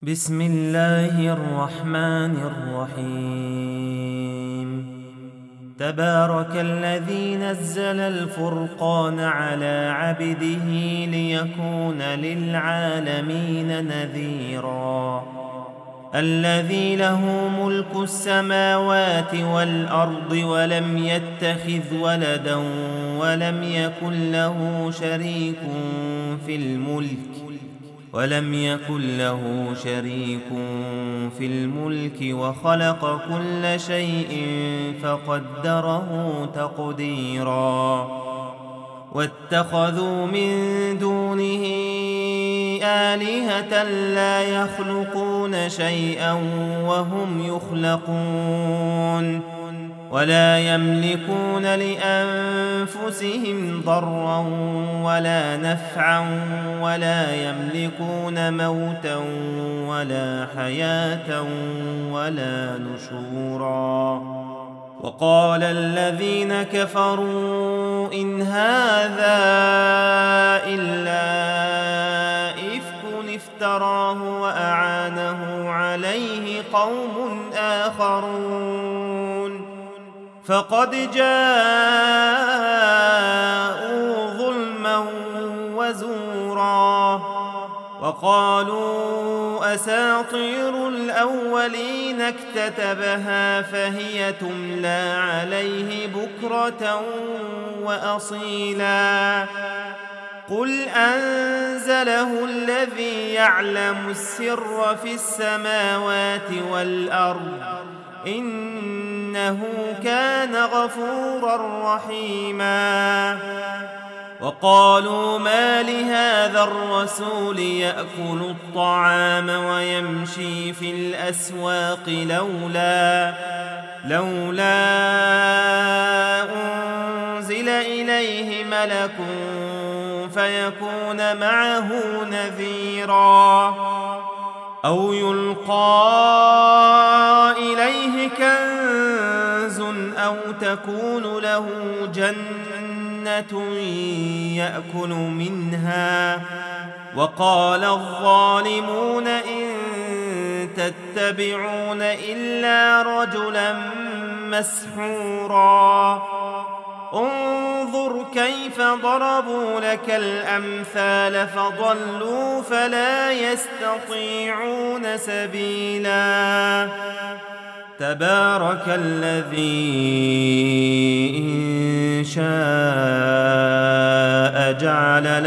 بسم الله الرحمن الرحيم. تبارك الذي نزل الفرقان على عبده ليكون للعالمين نذيرا. الذي له ملك السماوات والأرض ولم يتخذ ولدا ولم يكن له شريك في الملك وخلق كل شيء فقدره تقديرا. واتخذوا من دونه آلهة لا يخلقون شيئا وهم يخلقون ولا يملكون لأنفسهم ضرا ولا نفعا ولا يملكون موتا ولا حياة ولا نشورا. وقال الذين كفروا إن هذا إلا إفك افتراه وأعانه عليه قوم آخرون فقد جاءوا ظلما وزورا. وقالوا أساطير الأولين اكتتبها فهي تملى عليه بكرة وأصيلا. قل أنزله الذي يعلم السر في السماوات والأرض إنه كان غفورا رحيما. وقالوا ما لهذا الرسول يأكل الطعام ويمشي في الأسواق لولا أنزل إليه ملك فيكون معه نذيرا أو يلقى إليه كنز أو تكون له جنة يأكل منها. وقال الظالمون إن تتبعون إلا رجلا مسحورا. انظر كيف ضربوا لك الأمثال فضلوا فلا يستطيعون سبيلا. تبارك الذي إن شاء جعل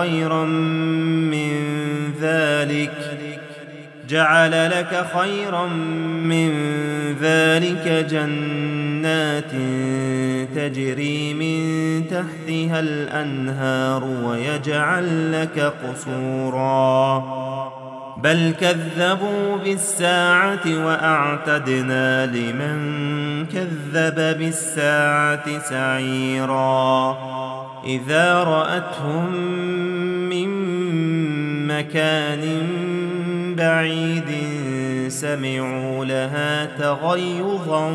لك خيرا من ذلك جنات تجري من تحتها الأنهار ويجعل لك قصورا بل كذبوا بالساعة وأعتدنا لمن كذب بالساعة سعيرا. إذا رأتهم من مكان بعيد سمعوا لها تغيظا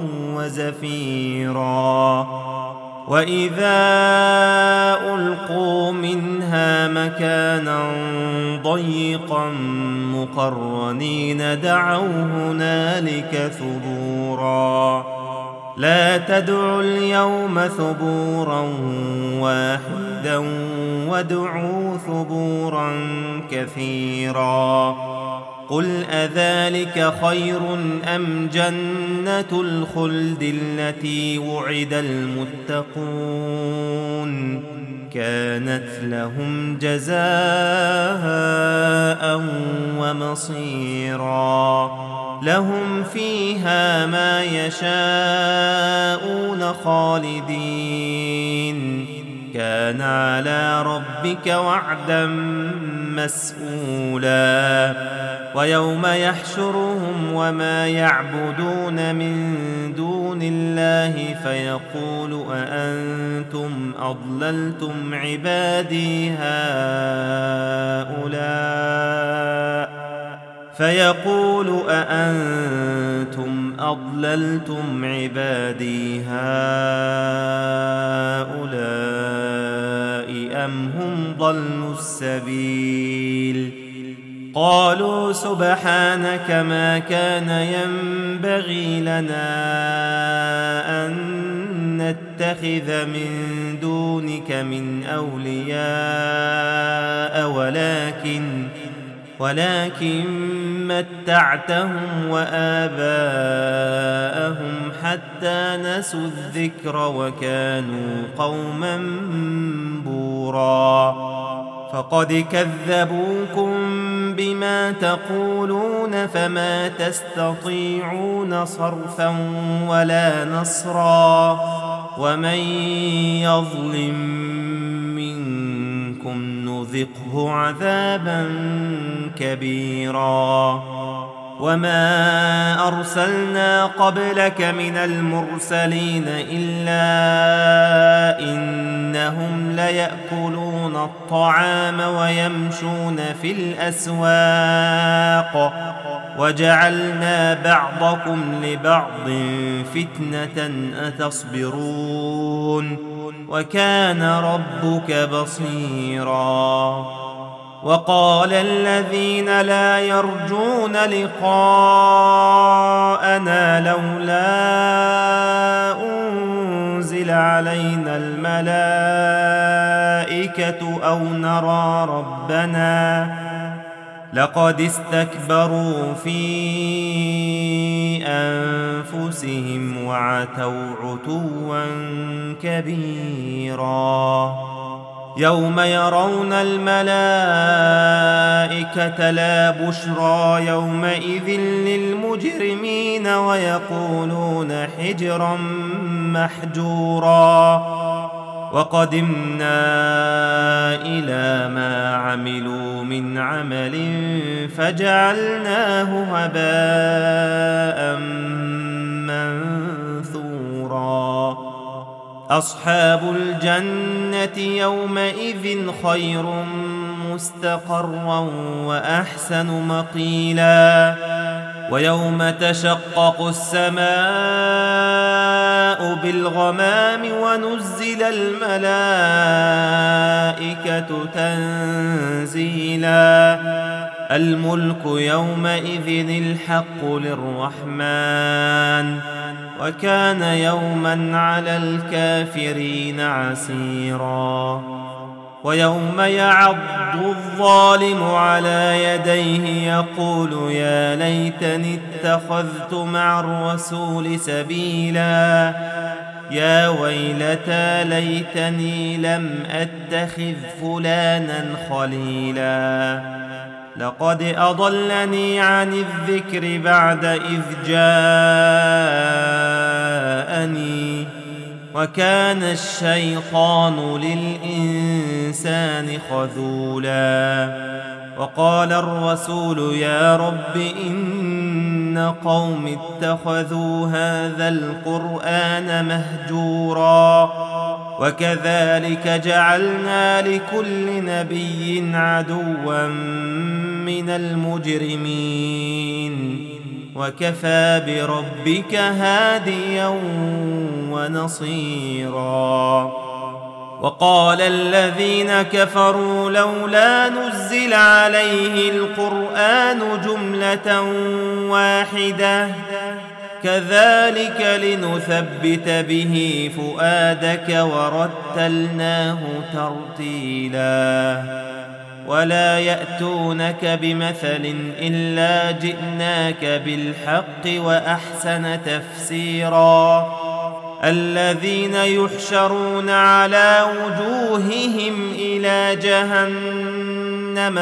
وزفيرا. وإذا ألقوا منها مكانا ضيقا مقرنين دعوا هنالك ثبورا. لا تدعوا اليوم ثبورا واحدا وادعوا ثبورا كثيرا. قل أذلك خير أم جنة الخلد التي وعد المتقون كانت لهم جزاء ومصيرا. لهم فيها ما يشاءون خالدين كان على ربك وعدا مسئولا. ويوم يحشرهم وما يعبدون من دون الله فيقول أأنتم أضللتم عبادي هؤلاء أم هم ضلوا السبيل قالوا سبحانك ما كان ينبغي لنا أن نتخذ من دونك من أولياء ولكن متعتهم وآباءهم حتى نسوا الذكر وكانوا قوما بورا فقد كذبوكم بما تقولون فما تستطيعون صرفا ولا نصرا ومن يظلم منكم نذقه عذابا كبيرا وما أرسلنا قبلك من المرسلين إلا إنهم ليأكلون الطعام ويمشون في الأسواق وجعلنا بعضكم لبعض فتنة أتصبرون وكان ربك بصيرا وقال الذين لا يرجون لقاءنا لولا أنزل علينا الملائكة أو نرى ربنا لقد استكبروا في أنفسهم وعتوا عتوا كبيرا يوم يرون الملائكة لا بشرى يومئذ للمجرمين ويقولون حجرا محجورا وقدمنا إلى ما عملوا من عمل فجعلناه هباء منثورا أصحاب الجنة يومئذ خير مستقرا وأحسن مقيلا ويوم تشقق السماء بالغمام ونزل الملائكة تنزيلا الملك يومئذ الحق للرحمن وكان يوما على الكافرين عسيرا ويوم يعض الظالم على يديه يقول يا ليتني اتخذت مع الرسول سبيلا يا ويلتى ليتني لم أتخذ فلانا خليلا لقد أضلني عن الذكر بعد إذ جاءني وكان الشيطان للإنسان خذولا وقال الرسول يا رب إن قوم اتخذوا هذا القرآن مهجورا وكذلك جعلنا لكل نبي عدوا من المجرمين وكفى بربك هاديا ونصيرا وقال الذين كفروا لولا نزل عليه القرآن جملة واحدة كذلك لنثبت به فؤادك ورتلناه ترتيلا ولا يأتونك بمثل إلا جئناك بالحق وأحسن تفسيرا الذين يحشرون على وجوههم إلى جهنم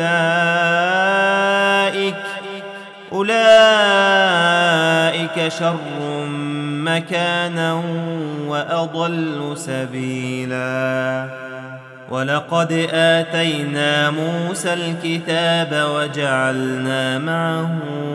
أولئك شر مكانا وأضل سبيلا ولقد آتينا موسى الكتاب وجعلنا معه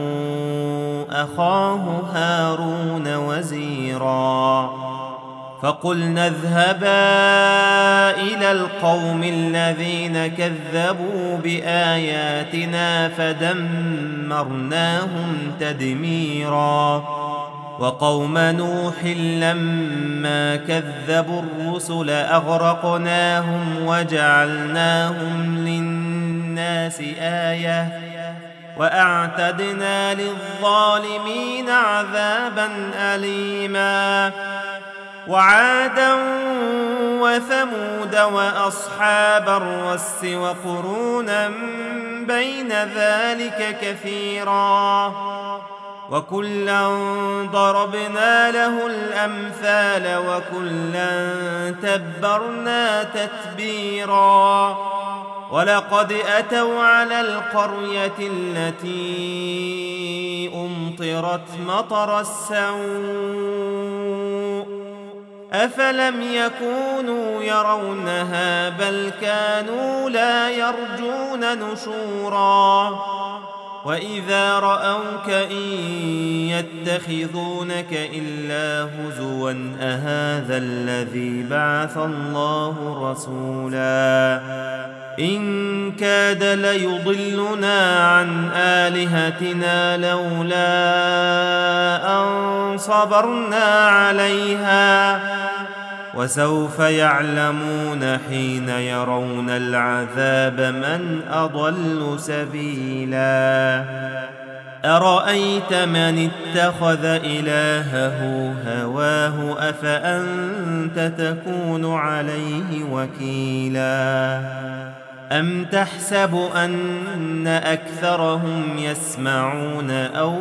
أخاه هارون وزيرا فقلنا اذهبا إلى القوم الذين كذبوا بآياتنا فدمرناهم تدميرا وقوم نوح لما كذبوا الرسل أغرقناهم وجعلناهم للناس للناس آية وأعتدنا للظالمين عذابا أليما وعادا وثمود وأصحاب الرس وقرونا بين ذلك كثيرا وكلا ضربنا له الأمثال وكلا تبرنا تتبيرا ولقد أتوا على القرية التي أمطرت مطر السوء أفلم يكونوا يرونها بل كانوا لا يرجون نشورا وإذا رأوك إن يتخذونك إلا هزوا أهذا الذي بعث الله رسولا إن كاد ليضلنا عن آلهتنا لولا أن صبرنا عليها وسوف يعلمون حين يرون العذاب من أضل سبيلا أرأيت من اتخذ إلهه هواه أفأنت تكون عليه وكيلا أم تحسب أن أكثرهم يسمعون أو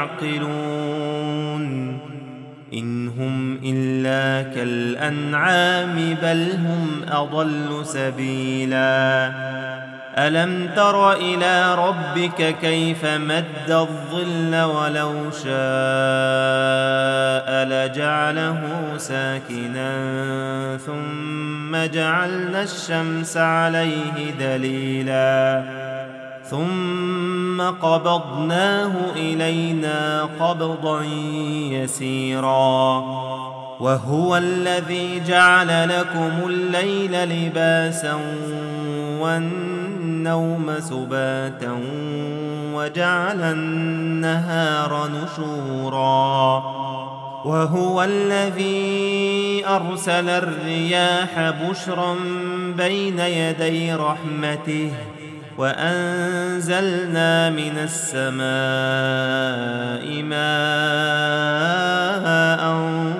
يعقلون إن هم إلا كالأنعام بل هم أضل سبيلا ألم تر إلى ربك كيف مد الظل ولو شاء لجعله ساكنا ثم جعلنا الشمس عليه دليلا ثم قبضناه إلينا قبضا يسيرا وهو الذي جعل لكم الليل لباسا والنوم سباتا وجعل النهار نشورا وهو الذي أرسل الرياح بشرا بين يدي رحمته وأنزلنا من السماء ماء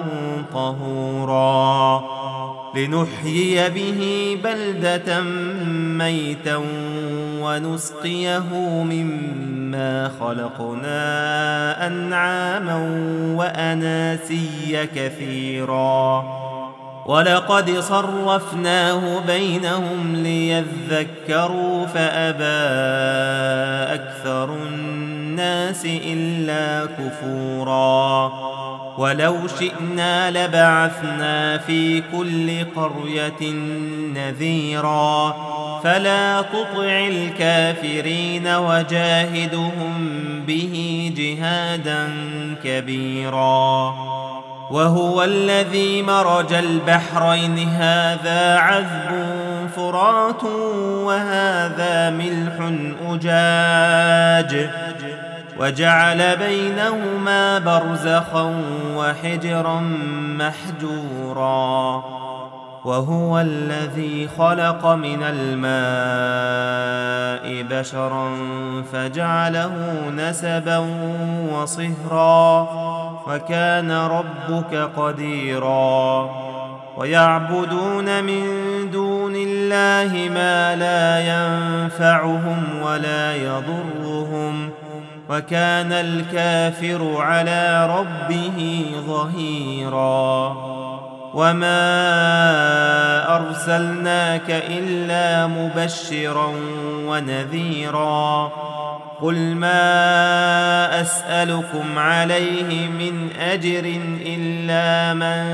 طهورا لنحيي به بلدة ميتا ونسقيه مما خلقنا أنعاما وأناسيا كثيرا ولقد صرفناه بينهم ليذكروا فأبى أكثر الناس إلا كفورا ولو شئنا لبعثنا في كل قرية نذيرا فلا تطع الكافرين وجاهدهم به جهادا كبيرا وهو الذي مرج البحرين هذا عذب فرات وهذا ملح أجاج وجعل بينهما برزخا وحجرا محجورا وهو الذي خلق من الماء بشرا فجعله نسبا وصهرا وكان ربك قديرا ويعبدون من دون الله ما لا ينفعهم ولا يضرهم وكان الكافر على ربه ظهيرا وما أرسلناك إلا مبشرا ونذيرا قل ما أسألكم عليه من أجر إلا من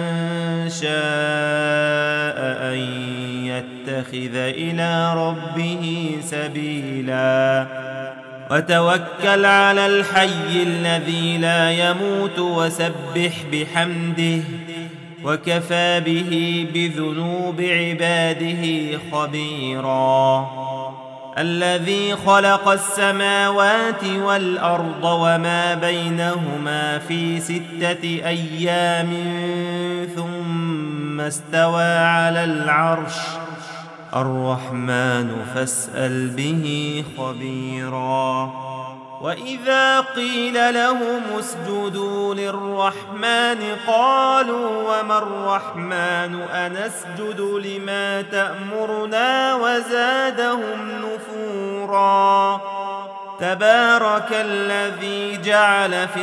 شاء أن يتخذ إلى ربه سبيلا وتوكل على الحي الذي لا يموت وسبح بحمده وكفى به بذنوب عباده خبيرا الذي خلق السماوات والأرض وما بينهما في 6 أيام ثم استوى على العرش الرحمن فاسأل به خبيرا. وإذا قيل لهم اسجدوا للرحمن قالوا وما الرحمن أنسجد لما تأمرنا وزادهم نفورا. تبارك الذي جعل في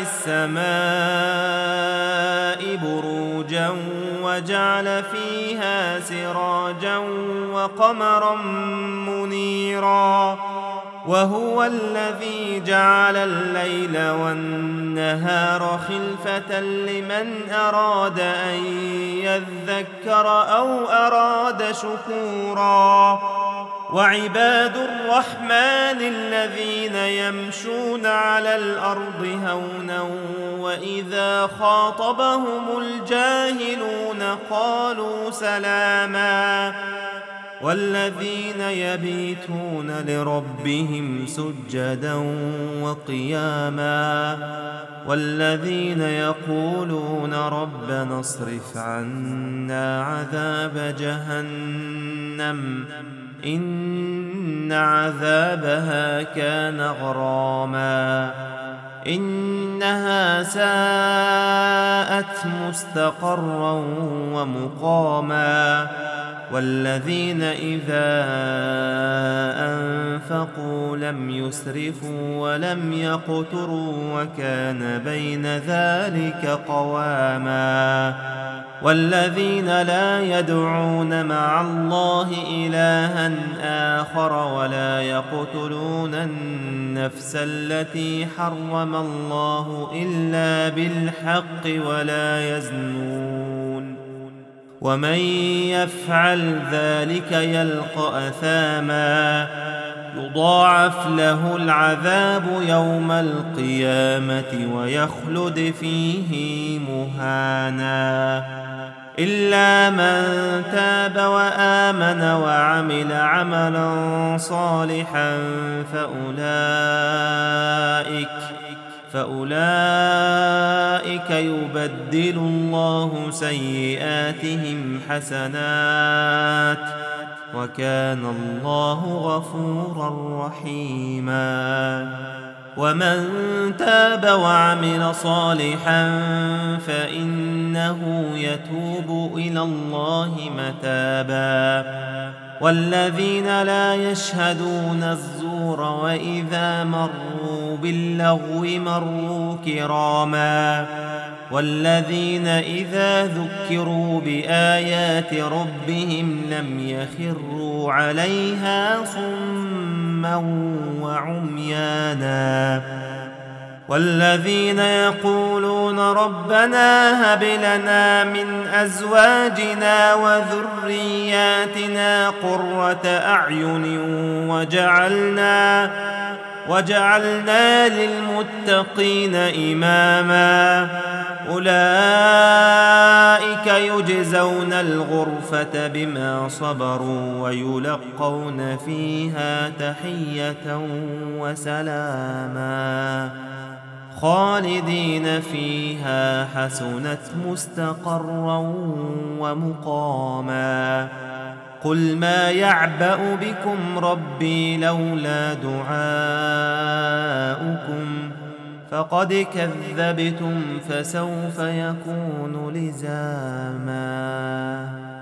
السماء بروجا وجعل فيها سراجا وقمرا منيرا. وهو الذي جعل الليل والنهار خلفة لمن أراد أن يذكر أو أراد شكورا. وعباد الرحمن الذين يمشون على الأرض هونا وإذا خاطبهم الجاهلون قالوا سلاما. والذين يبيتون لربهم سجدا وقياما. والذين يقولون ربنا اصرف عنا عذاب جهنم إن عذابها كان غراما إنها ساءت مستقرا ومقاما. والذين إذا أنفقوا لم يسرفوا ولم يقتروا وكان بين ذلك قواما. والذين لا يدعون مع الله إلها آخر ولا يقتلون النفس التي حرم الله إلا بالحق ولا يزنون ومن يفعل ذلك يلقى أثاما يضاعف له العذاب يوم القيامة ويخلد فيه مهانا إلا من تاب وآمن وعمل عملا صالحا فأولئك يبدل الله سيئاتهم حسنات وكان الله غفورا رحيما. ومن تاب وعمل صالحا فإنه يتوب إلى الله متابا. والذين لا يشهدون الزور وإذا مروا باللغو مروا كراما. والذين إذا ذكروا بآيات ربهم لم يخروا عليها صما وعميانا. والذين يقولون ربنا هب لنا من أزواجنا وذرياتنا قرة أعين وجعلنا للمتقين إماما. أولئك يجزون الغرفة بما صبروا ويلقون فيها تحية وسلاما خالدين فيها حسنت مستقرا ومقاما. قل ما يعبأ بكم ربي لولا دعاؤكم فقد كذبتم فسوف يكون لزاما.